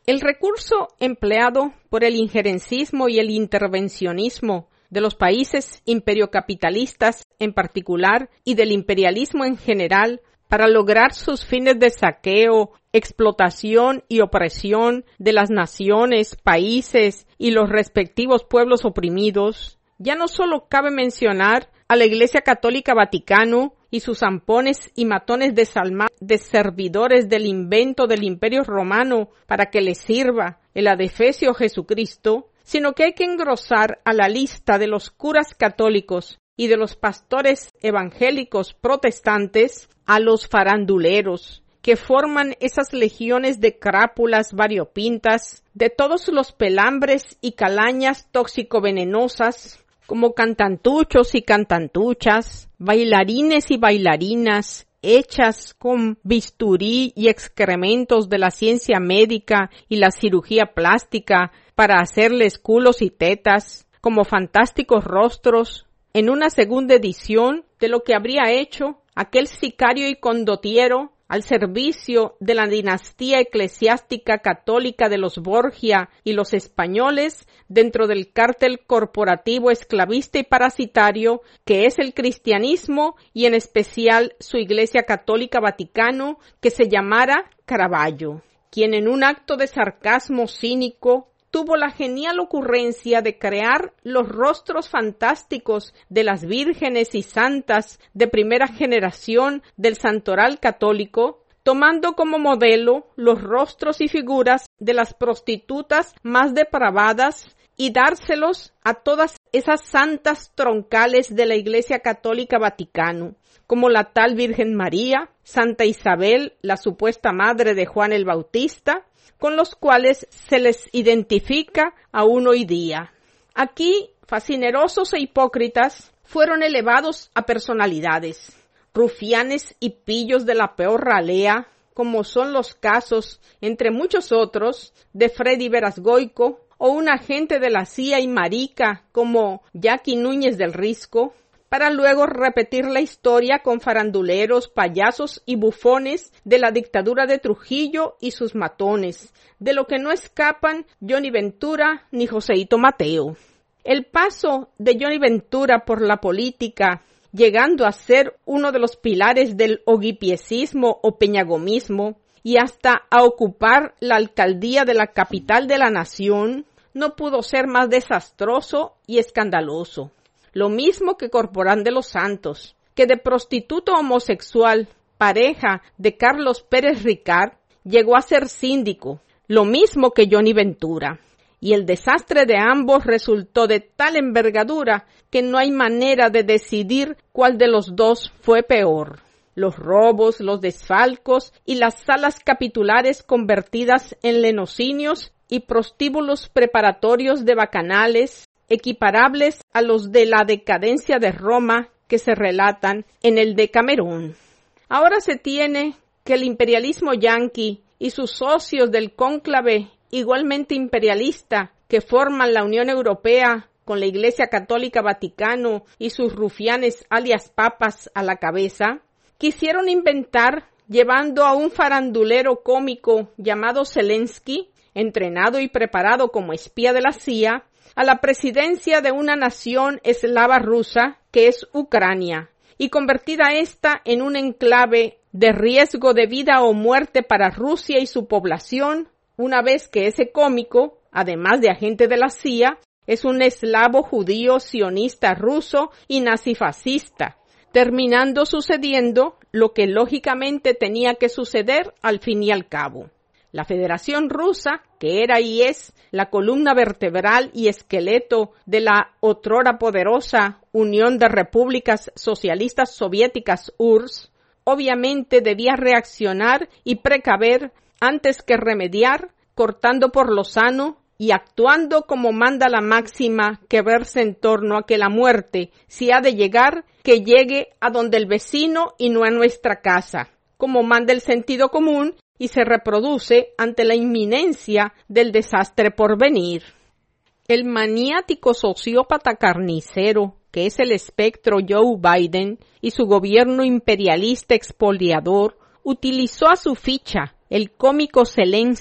El recurso empleado por el injerencismo y el intervencionismo de los países imperiocapitalistas en particular y del imperialismo en general para lograr sus fines de saqueo, explotación y opresión de las naciones, países y los respectivos pueblos oprimidos, ya no solo cabe mencionar a la Iglesia Católica Vaticano y sus zampones y matones de servidores del invento del Imperio Romano para que les sirva el adefesio Jesucristo, sino que hay que engrosar a la lista de los curas católicos y de los pastores evangélicos protestantes a los faranduleros, que forman esas legiones de crápulas variopintas, de todos los pelambres y calañas tóxico-venenosas, como cantantuchos y cantantuchas, bailarines y bailarinas, hechas con bisturí y excrementos de la ciencia médica y la cirugía plástica para hacerles culos y tetas, como fantásticos rostros, en una segunda edición de lo que habría hecho aquel sicario y condotiero al servicio de la dinastía eclesiástica católica de los Borgia y los españoles dentro del cártel corporativo esclavista y parasitario que es el cristianismo y en especial su Iglesia Católica Vaticano, que se llamara Caravaggio, quien en un acto de sarcasmo cínico tuvo la genial ocurrencia de crear los rostros fantásticos de las vírgenes y santas de primera generación del santoral católico, tomando como modelo los rostros y figuras de las prostitutas más depravadas y dárselos a todas esas santas troncales de la Iglesia Católica Vaticano, como la tal Virgen María, Santa Isabel, la supuesta madre de Juan el Bautista, con los cuales se les identifica aún hoy día. Aquí, fascinerosos e hipócritas fueron elevados a personalidades, rufianes y pillos de la peor ralea, como son los casos, entre muchos otros, de Freddy Verasgoico, o un agente de la CIA y marica como Jackie Núñez del Risco, para luego repetir la historia con faranduleros, payasos y bufones de la dictadura de Trujillo y sus matones, de lo que no escapan Johnny Ventura ni Joseito Mateo. El paso de Johnny Ventura por la política, llegando a ser uno de los pilares del oguipiecismo o peñagomismo, y hasta a ocupar la alcaldía de la capital de la nación, no pudo ser más desastroso y escandaloso. Lo mismo que Corporán de los Santos, que de prostituto homosexual, pareja de Carlos Pérez Ricard, llegó a ser síndico, lo mismo que Johnny Ventura. Y el desastre de ambos resultó de tal envergadura que no hay manera de decidir cuál de los dos fue peor. Los robos, los desfalcos y las salas capitulares convertidas en lenocinios y prostíbulos preparatorios de bacanales, equiparables a los de la decadencia de Roma que se relatan en el Decamerón. Ahora se tiene que el imperialismo yanqui y sus socios del cónclave igualmente imperialista que forman la Unión Europea con la Iglesia Católica Vaticano y sus rufianes alias papas a la cabeza, quisieron inventar, llevando a un farandulero cómico llamado Zelensky, entrenado y preparado como espía de la CIA, a la presidencia de una nación eslava rusa que es Ucrania, y convertida esta en un enclave de riesgo de vida o muerte para Rusia y su población, una vez que ese cómico, además de agente de la CIA, es un eslavo judío sionista ruso y nazifascista, terminando sucediendo lo que lógicamente tenía que suceder al fin y al cabo. La Federación Rusa, que era y es la columna vertebral y esqueleto de la otrora poderosa Unión de Repúblicas Socialistas Soviéticas URSS, obviamente debía reaccionar y precaver antes que remediar, cortando por lo sano y actuando como manda la máxima que versa en torno a que la muerte, si ha de llegar, que llegue a donde el vecino y no a nuestra casa, como manda el sentido común y se reproduce ante la inminencia del desastre por venir. El maniático sociópata carnicero, que es el espectro Joe Biden, y su gobierno imperialista expoliador, utilizó a su ficha el cómico Zelensky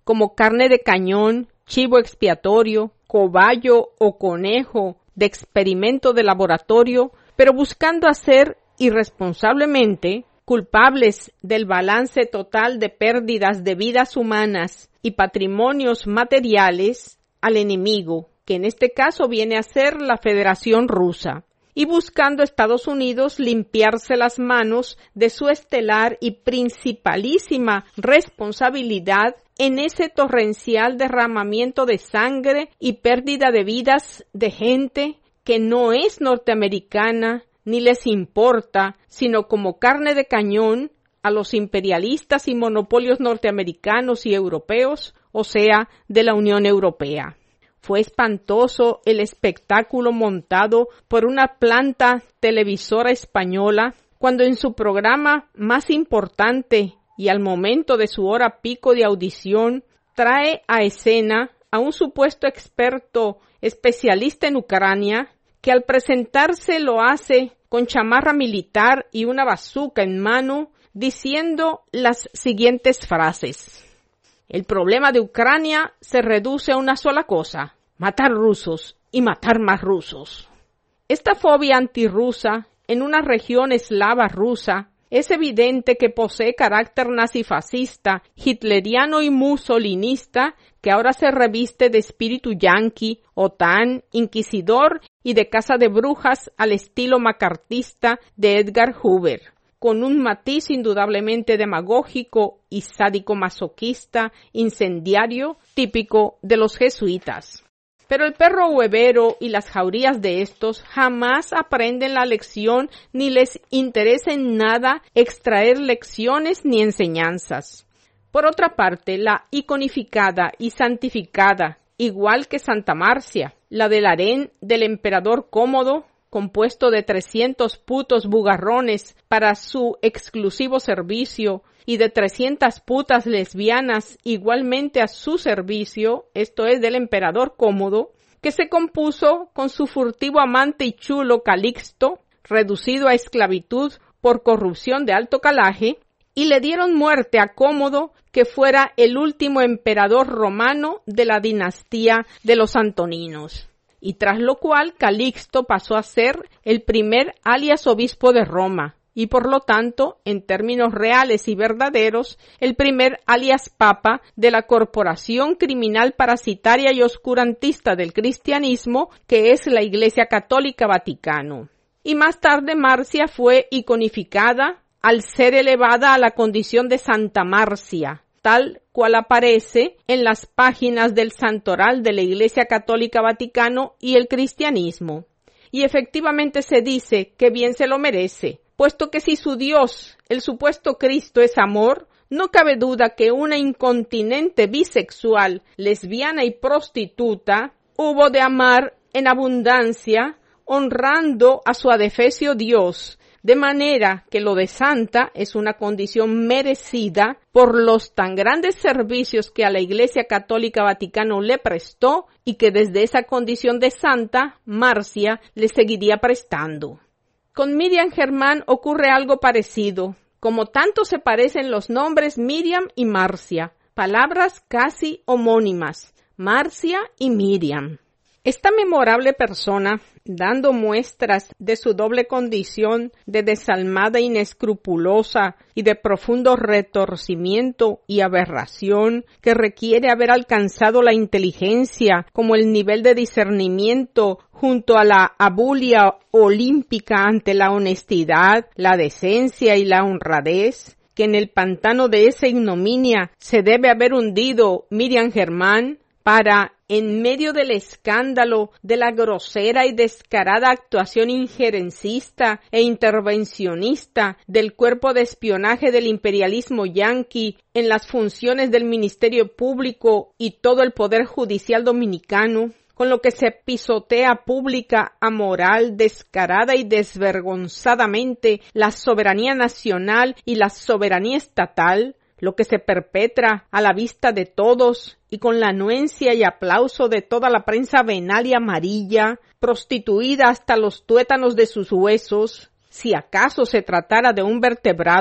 como carne de cañón, chivo expiatorio, cobayo o conejo de experimento de laboratorio, pero buscando hacer irresponsablemente culpables del balance total de pérdidas de vidas humanas y patrimonios materiales al enemigo, que en este caso viene a ser la Federación Rusa, y buscando Estados Unidos limpiarse las manos de su estelar y principalísima responsabilidad en ese torrencial derramamiento de sangre y pérdida de vidas de gente que no es norteamericana ni les importa, sino como carne de cañón a los imperialistas y monopolios norteamericanos y europeos, o sea, de la Unión Europea. Fue espantoso el espectáculo montado por una planta televisora española cuando en su programa más importante y al momento de su hora pico de audición trae a escena a un supuesto experto especialista en Ucrania que al presentarse lo hace con chamarra militar y una bazuca en mano diciendo las siguientes frases. El problema de Ucrania se reduce a una sola cosa: matar rusos y matar más rusos. Esta fobia antirrusa en una región eslava rusa es evidente que posee carácter nazifascista, hitleriano y mussolinista, que ahora se reviste de espíritu yanqui, OTAN, inquisidor y de caza de brujas al estilo macartista de Edgar Hoover, con un matiz indudablemente demagógico y sádico-masoquista, incendiario, típico de los jesuitas. Pero el perro huevero y las jaurías de estos jamás aprenden la lección ni les interesa en nada extraer lecciones ni enseñanzas. Por otra parte, la iconificada y santificada, igual que Santa Marcia, la del harén del emperador Cómodo, compuesto de 300 putos bugarrones para su exclusivo servicio y de 300 putas lesbianas igualmente a su servicio, esto es del emperador Cómodo, que se compuso con su furtivo amante y chulo Calixto, reducido a esclavitud por corrupción de alto calaje, y le dieron muerte a Cómodo, que fuera el último emperador romano de la dinastía de los Antoninos. Y tras lo cual Calixto pasó a ser el primer alias obispo de Roma, y por lo tanto, en términos reales y verdaderos, el primer alias papa de la corporación criminal parasitaria y oscurantista del cristianismo, que es la Iglesia Católica Vaticano. Y más tarde Marcia fue iconificada al ser elevada a la condición de Santa Marcia, tal cual aparece en las páginas del santoral de la Iglesia Católica Vaticano y el cristianismo. Y efectivamente se dice que bien se lo merece, puesto que si su Dios, el supuesto Cristo, es amor, no cabe duda que una incontinente bisexual, lesbiana y prostituta hubo de amar en abundancia, honrando a su adefesio Dios, de manera que lo de santa es una condición merecida por los tan grandes servicios que a la Iglesia Católica Vaticano le prestó y que desde esa condición de santa, Marcia le seguiría prestando. Con Miriam Germán ocurre algo parecido, como tanto se parecen los nombres Miriam y Marcia, palabras casi homónimas, Marcia y Miriam. Esta memorable persona, dando muestras de su doble condición de desalmada inescrupulosa y de profundo retorcimiento y aberración que requiere haber alcanzado la inteligencia como el nivel de discernimiento junto a la abulia olímpica ante la honestidad, la decencia y la honradez, que en el pantano de esa ignominia se debe haber hundido Miriam Germán, para, en medio del escándalo de la grosera y descarada actuación injerencista e intervencionista del cuerpo de espionaje del imperialismo yanqui en las funciones del Ministerio Público y todo el Poder Judicial dominicano, con lo que se pisotea pública, amoral, descarada y desvergonzadamente la soberanía nacional y la soberanía estatal, lo que se perpetra a la vista de todos y con la anuencia y aplauso de toda la prensa venal y amarilla, prostituida hasta los tuétanos de sus huesos, si acaso se tratara de un vertebrado,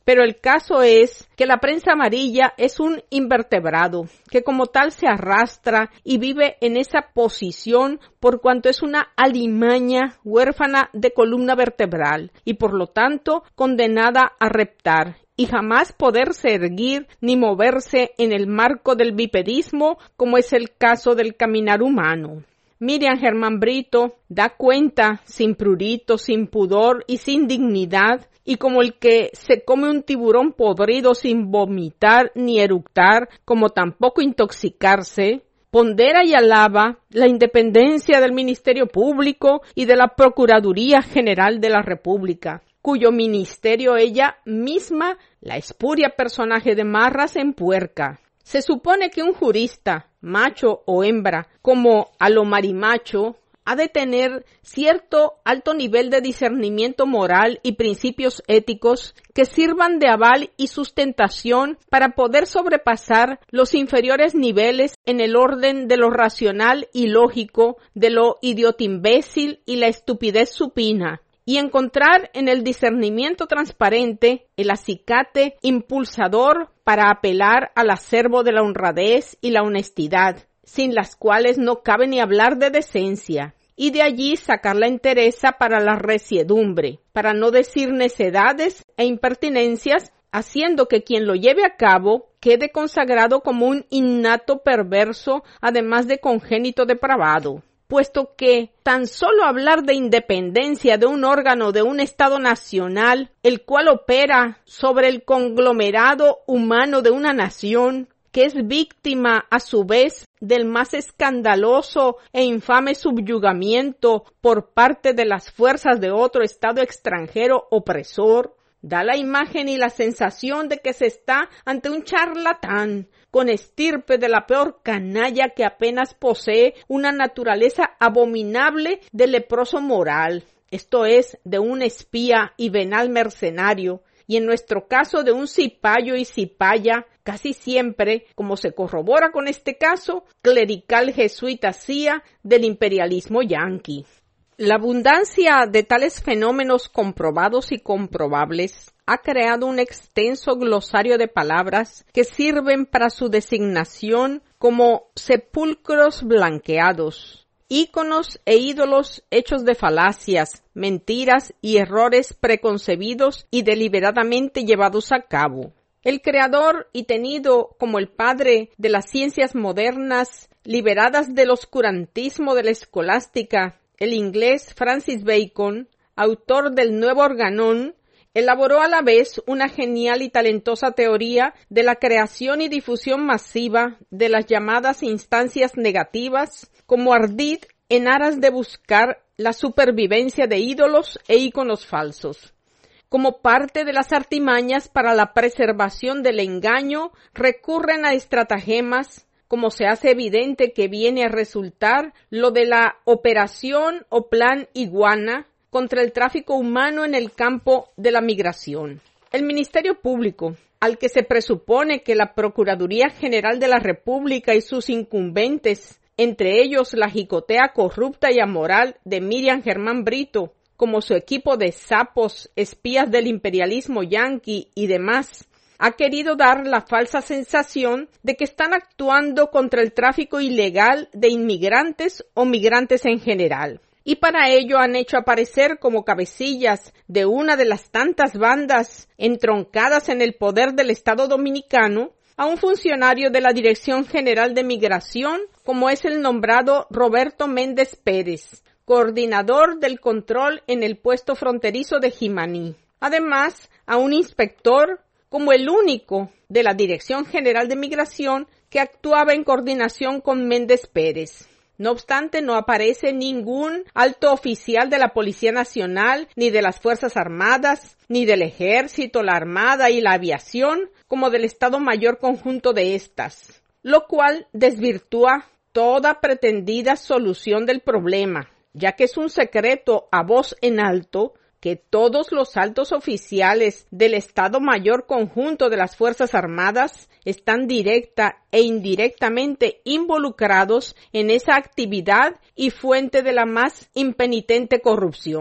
Pero el caso es que la prensa amarilla es un invertebrado que como tal se arrastra y vive en esa posición por cuanto es una alimaña huérfana de columna vertebral y por lo tanto condenada a reptar y jamás poderse erguir ni moverse en el marco del bipedismo como es el caso del caminar humano. Miriam Germán Brito da cuenta sin prurito, sin pudor y sin dignidad, y como el que se come un tiburón podrido sin vomitar ni eructar, como tampoco intoxicarse, pondera y alaba la independencia del Ministerio Público y de la Procuraduría General de la República, cuyo ministerio ella misma, la espuria personaje de Marras, empuerca. Se supone que un jurista, macho o hembra, como a lo marimacho, ha de tener cierto alto nivel de discernimiento moral y principios éticos que sirvan de aval y sustentación para poder sobrepasar los inferiores niveles en el orden de lo racional y lógico, de lo idiotimbécil y la estupidez supina, y encontrar en el discernimiento transparente el acicate impulsador para apelar al acervo de la honradez y la honestidad, sin las cuales no cabe ni hablar de decencia, y de allí sacar la entereza para la resiedumbre, para no decir necedades e impertinencias, haciendo que quien lo lleve a cabo quede consagrado como un innato perverso, además de congénito depravado. Puesto que tan solo hablar de independencia de un órgano de un Estado nacional, el cual opera sobre el conglomerado humano de una nación, que es víctima a su vez del más escandaloso e infame subyugamiento por parte de las fuerzas de otro Estado extranjero opresor, da la imagen y la sensación de que se está ante un charlatán, con estirpe de la peor canalla que apenas posee una naturaleza abominable de leproso moral, esto es, de un espía y venal mercenario, y en nuestro caso de un cipayo y cipaya, casi siempre, como se corrobora con este caso, clerical jesuita cia del imperialismo yanqui. La abundancia de tales fenómenos comprobados y comprobables ha creado un extenso glosario de palabras que sirven para su designación como sepulcros blanqueados, íconos e ídolos hechos de falacias, mentiras y errores preconcebidos y deliberadamente llevados a cabo. El creador y tenido como el padre de las ciencias modernas, liberadas del oscurantismo de la escolástica, el inglés Francis Bacon, autor del Nuevo Organón, elaboró a la vez una genial y talentosa teoría de la creación y difusión masiva de las llamadas instancias negativas, como ardid en aras de buscar la supervivencia de ídolos e íconos falsos. Como parte de las artimañas para la preservación del engaño, recurren a estratagemas, como se hace evidente que viene a resultar lo de la operación o plan iguana contra el tráfico humano en el campo de la migración. El Ministerio Público, al que se presupone que la Procuraduría General de la República y sus incumbentes, entre ellos la jicotea corrupta y amoral de Miriam Germán Brito, como su equipo de sapos, espías del imperialismo yanqui y demás, ha querido dar la falsa sensación de que están actuando contra el tráfico ilegal de inmigrantes o migrantes en general. Y para ello han hecho aparecer como cabecillas de una de las tantas bandas entroncadas en el poder del Estado Dominicano a un funcionario de la Dirección General de Migración, como es el nombrado Roberto Méndez Pérez, coordinador del control en el puesto fronterizo de Jimaní. Además, a un inspector como el único de la Dirección General de Migración que actuaba en coordinación con Méndez Pérez. No obstante, no aparece ningún alto oficial de la Policía Nacional, ni de las Fuerzas Armadas, ni del Ejército, la Armada y la Aviación, como del Estado Mayor Conjunto de estas, lo cual desvirtúa toda pretendida solución del problema, ya que es un secreto a voz en alto que todos los altos oficiales del Estado Mayor Conjunto de las Fuerzas Armadas están directa e indirectamente involucrados en esa actividad y fuente de la más impenitente corrupción.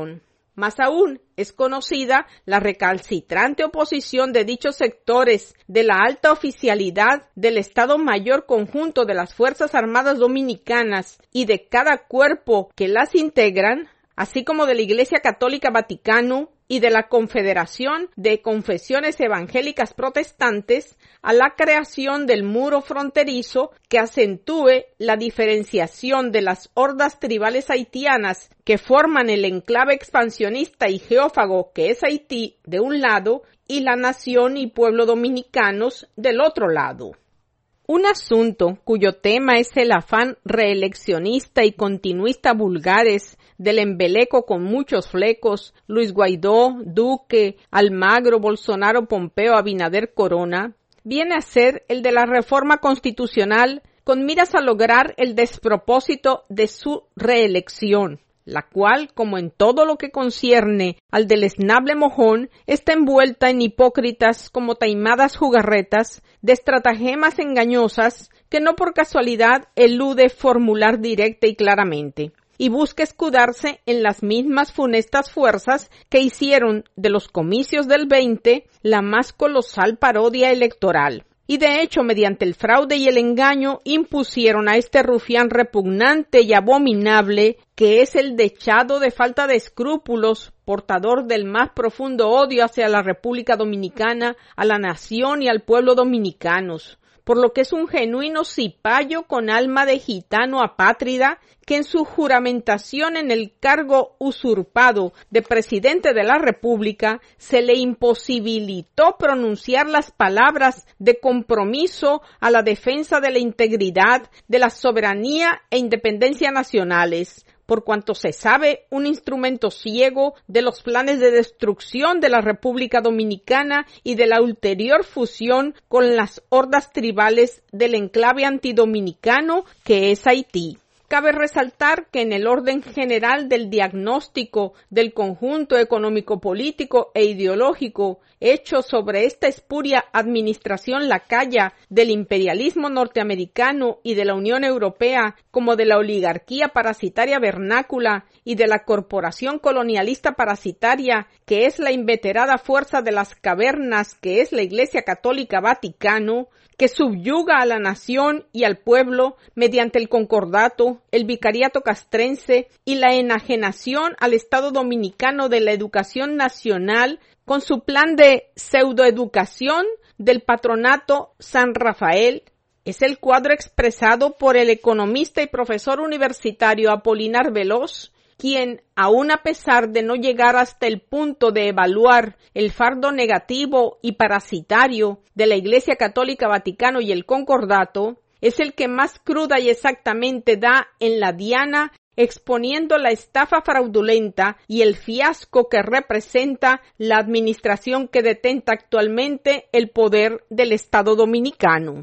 Más aún, es conocida la recalcitrante oposición de dichos sectores de la alta oficialidad del Estado Mayor Conjunto de las Fuerzas Armadas Dominicanas y de cada cuerpo que las integran, así como de la Iglesia Católica Vaticano y de la Confederación de Confesiones Evangélicas Protestantes, a la creación del muro fronterizo que acentúe la diferenciación de las hordas tribales haitianas que forman el enclave expansionista y geófago que es Haití de un lado y la nación y pueblo dominicanos del otro lado. Un asunto cuyo tema es el afán reeleccionista y continuista vulgares del embeleco con muchos flecos, Luis Guaidó, Duque, Almagro, Bolsonaro, Pompeo, Abinader, Corona, viene a ser el de la reforma constitucional con miras a lograr el despropósito de su reelección, la cual, como en todo lo que concierne al deleznable mojón, está envuelta en hipócritas como taimadas jugarretas de estratagemas engañosas que no por casualidad elude formular directa y claramente, y busca escudarse en las mismas funestas fuerzas que hicieron de los comicios del 20 la más colosal parodia electoral. Y de hecho, mediante el fraude y el engaño, impusieron a este rufián repugnante y abominable, que es el dechado de falta de escrúpulos, portador del más profundo odio hacia la República Dominicana, a la nación y al pueblo dominicanos, por lo que es un genuino cipayo con alma de gitano apátrida, que en su juramentación en el cargo usurpado de presidente de la República se le imposibilitó pronunciar las palabras de compromiso a la defensa de la integridad, de la soberanía e independencia nacionales, por cuanto se sabe un instrumento ciego de los planes de destrucción de la República Dominicana y de la ulterior fusión con las hordas tribales del enclave antidominicano que es Haití. Cabe resaltar que en el orden general del diagnóstico del conjunto económico-político e ideológico hecho sobre esta espuria administración lacaya del imperialismo norteamericano y de la Unión Europea, como de la oligarquía parasitaria vernácula y de la corporación colonialista parasitaria, que es la inveterada fuerza de las cavernas que es la Iglesia Católica Vaticano, que subyuga a la nación y al pueblo mediante el concordato, el vicariato castrense y la enajenación al Estado dominicano de la educación nacional con su plan de pseudoeducación del patronato San Rafael, es el cuadro expresado por el economista y profesor universitario Apolinar Veloz, quien, aun a pesar de no llegar hasta el punto de evaluar el fardo negativo y parasitario de la Iglesia Católica Vaticano y el Concordato, es el que más cruda y exactamente da en la diana, exponiendo la estafa fraudulenta y el fiasco que representa la administración que detenta actualmente el poder del Estado dominicano.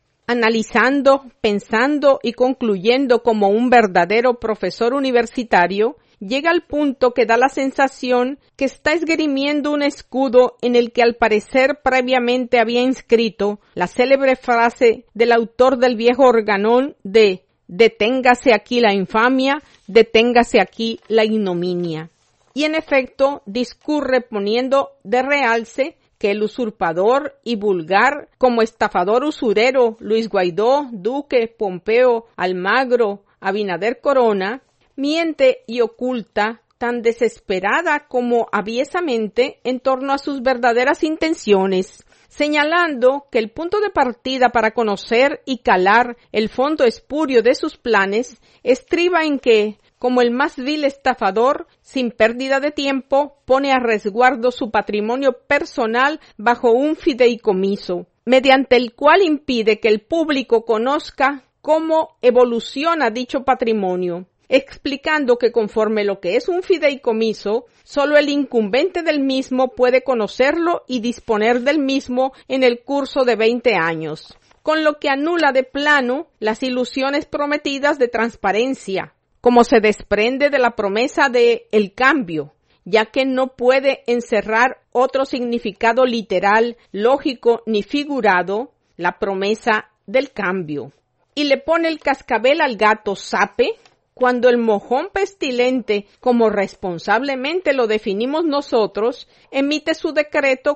Analizando, pensando y concluyendo como un verdadero profesor universitario, llega al punto que da la sensación que está esgrimiendo un escudo en el que al parecer previamente había inscrito la célebre frase del autor del viejo organón de «Deténgase aquí la infamia, deténgase aquí la ignominia». Y en efecto discurre poniendo de realce que el usurpador y vulgar como estafador usurero Luis Guaidó, Duque, Pompeo, Almagro, Abinader Corona, miente y oculta tan desesperada como aviesamente en torno a sus verdaderas intenciones, señalando que el punto de partida para conocer y calar el fondo espurio de sus planes estriba en que, como el más vil estafador, sin pérdida de tiempo, pone a resguardo su patrimonio personal bajo un fideicomiso, mediante el cual impide que el público conozca cómo evoluciona dicho patrimonio, explicando que conforme lo que es un fideicomiso, solo el incumbente del mismo puede conocerlo y disponer del mismo en el curso de 20 años, con lo que anula de plano las ilusiones prometidas de transparencia, como se desprende de la promesa de el cambio, ya que no puede encerrar otro significado literal, lógico ni figurado, la promesa del cambio. Y le pone el cascabel al gato Sape, cuando el mojón pestilente, como responsablemente lo definimos nosotros, emite su decreto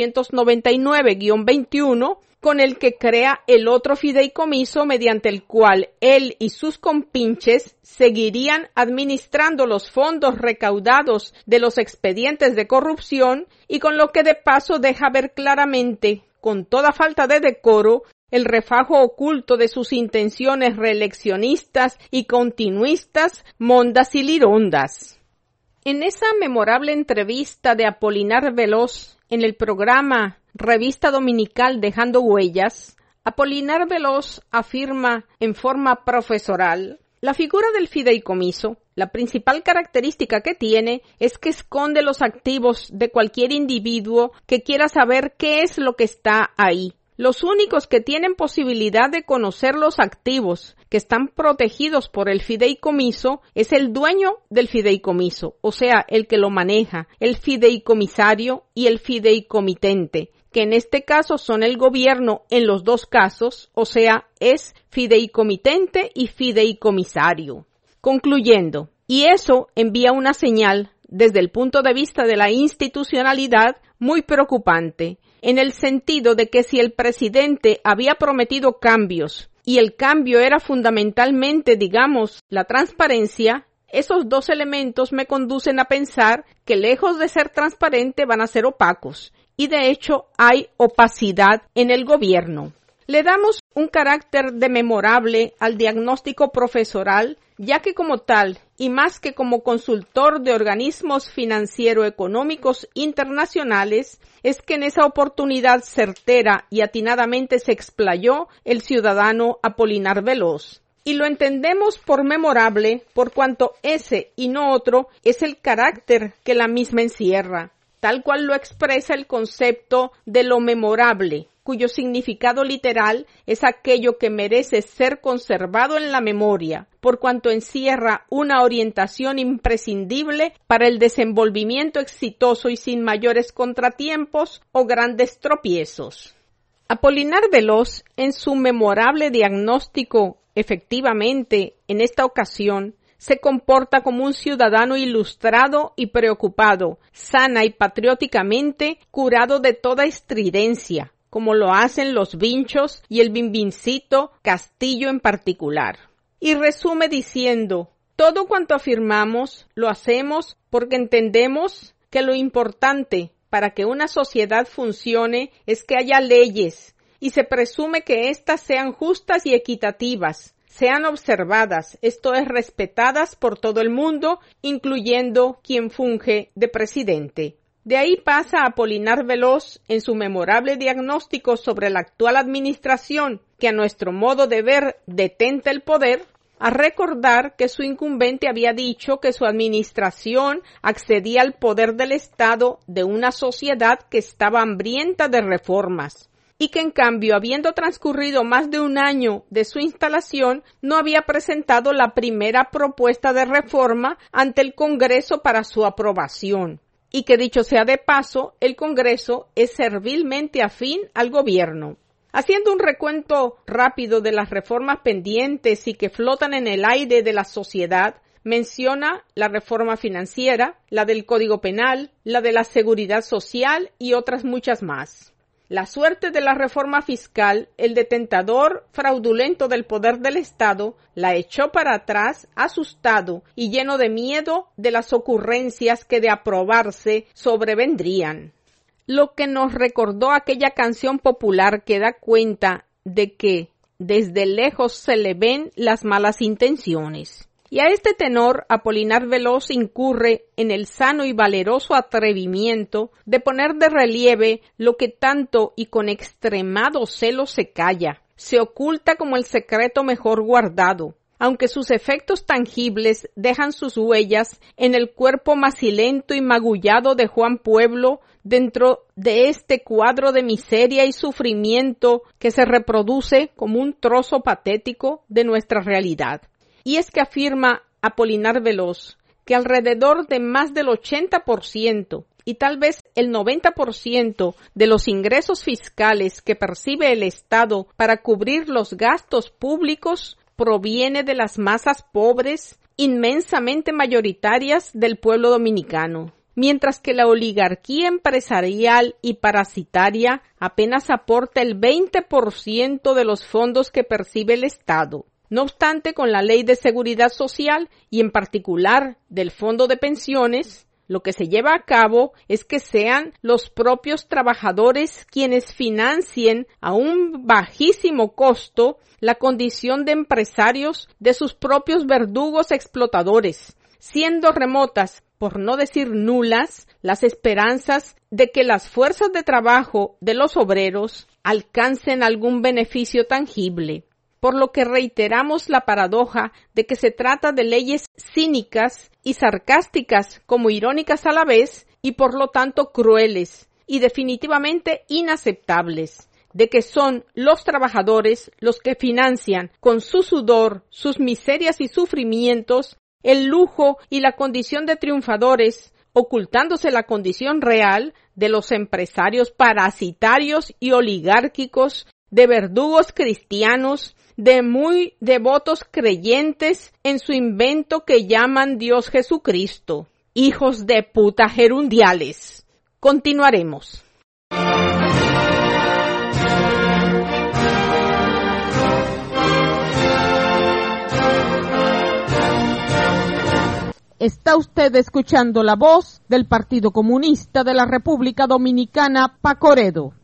499-21, con el que crea el otro fideicomiso mediante el cual él y sus compinches seguirían administrando los fondos recaudados de los expedientes de corrupción y con lo que de paso deja ver claramente, con toda falta de decoro, el refajo oculto de sus intenciones reeleccionistas y continuistas, mondas y lirondas. En esa memorable entrevista de Apolinar Veloz en el programa Revista Dominical Dejando Huellas, Apolinar Veloz afirma en forma profesoral: la figura del fideicomiso, la principal característica que tiene es que esconde los activos de cualquier individuo que quiera saber qué es lo que está ahí. Los únicos que tienen posibilidad de conocer los activos que están protegidos por el fideicomiso es el dueño del fideicomiso, o sea, el que lo maneja, el fideicomisario y el fideicomitente, que en este caso son el gobierno en los dos casos, o sea, es fideicomitente y fideicomisario. Concluyendo, y eso envía una señal desde el punto de vista de la institucionalidad muy preocupante, en el sentido de que si el presidente había prometido cambios y el cambio era fundamentalmente, digamos, la transparencia, esos dos elementos me conducen a pensar que lejos de ser transparente van a ser opacos, y de hecho hay opacidad en el gobierno. Le damos un carácter de memorable al diagnóstico profesoral, ya que como tal, y más que como consultor de organismos financiero-económicos internacionales, es que en esa oportunidad certera y atinadamente se explayó el ciudadano Apolinar Veloz. Y lo entendemos por memorable por cuanto ese y no otro es el carácter que la misma encierra, tal cual lo expresa el concepto de lo memorable, cuyo significado literal es aquello que merece ser conservado en la memoria, por cuanto encierra una orientación imprescindible para el desenvolvimiento exitoso y sin mayores contratiempos o grandes tropiezos. Apolinar Veloz, en su memorable diagnóstico, efectivamente, en esta ocasión, se comporta como un ciudadano ilustrado y preocupado, sana y patrióticamente curado de toda estridencia, como lo hacen los Vinchos y el Bimbincito Castillo en particular. Y resume diciendo: todo cuanto afirmamos lo hacemos porque entendemos que lo importante para que una sociedad funcione es que haya leyes y se presume que éstas sean justas y equitativas, sean observadas, esto es, respetadas por todo el mundo, incluyendo quien funge de presidente. De ahí pasa Apolinar Veloz en su memorable diagnóstico sobre la actual administración, que a nuestro modo de ver detenta el poder, a recordar que su incumbente había dicho que su administración accedía al poder del Estado de una sociedad que estaba hambrienta de reformas, y que en cambio, habiendo transcurrido más de un año de su instalación, no había presentado la primera propuesta de reforma ante el Congreso para su aprobación, y que dicho sea de paso, el Congreso es servilmente afín al gobierno. Haciendo un recuento rápido de las reformas pendientes y que flotan en el aire de la sociedad, menciona la reforma financiera, la del Código Penal, la de la Seguridad Social y otras muchas más. La suerte de la reforma fiscal, el detentador fraudulento del poder del Estado, la echó para atrás, asustado y lleno de miedo de las ocurrencias que de aprobarse sobrevendrían. Lo que nos recordó aquella canción popular que da cuenta de que desde lejos se le ven las malas intenciones. Y a este tenor, Apolinar Veloz incurre en el sano y valeroso atrevimiento de poner de relieve lo que tanto y con extremado celo se calla, se oculta como el secreto mejor guardado, aunque sus efectos tangibles dejan sus huellas en el cuerpo macilento y magullado de Juan Pueblo dentro de este cuadro de miseria y sufrimiento que se reproduce como un trozo patético de nuestra realidad. Y es que afirma Apolinar Veloz que alrededor de más del 80% y tal vez el 90% de los ingresos fiscales que percibe el Estado para cubrir los gastos públicos proviene de las masas pobres inmensamente mayoritarias del pueblo dominicano, mientras que la oligarquía empresarial y parasitaria apenas aporta el 20% de los fondos que percibe el Estado. No obstante, con la Ley de Seguridad Social y en particular del Fondo de Pensiones, lo que se lleva a cabo es que sean los propios trabajadores quienes financien a un bajísimo costo la condición de empresarios de sus propios verdugos explotadores, siendo remotas, por no decir nulas, las esperanzas de que las fuerzas de trabajo de los obreros alcancen algún beneficio tangible. Por lo que reiteramos la paradoja de que se trata de leyes cínicas y sarcásticas como irónicas a la vez y por lo tanto crueles y definitivamente inaceptables, de que son los trabajadores los que financian con su sudor, sus miserias y sufrimientos, el lujo y la condición de triunfadores, ocultándose la condición real de los empresarios parasitarios y oligárquicos, de verdugos cristianos, de muy devotos creyentes en su invento que llaman Dios Jesucristo. Hijos de puta gerundiales. Continuaremos. Está usted escuchando la voz del Partido Comunista de la República Dominicana, Pacoredo.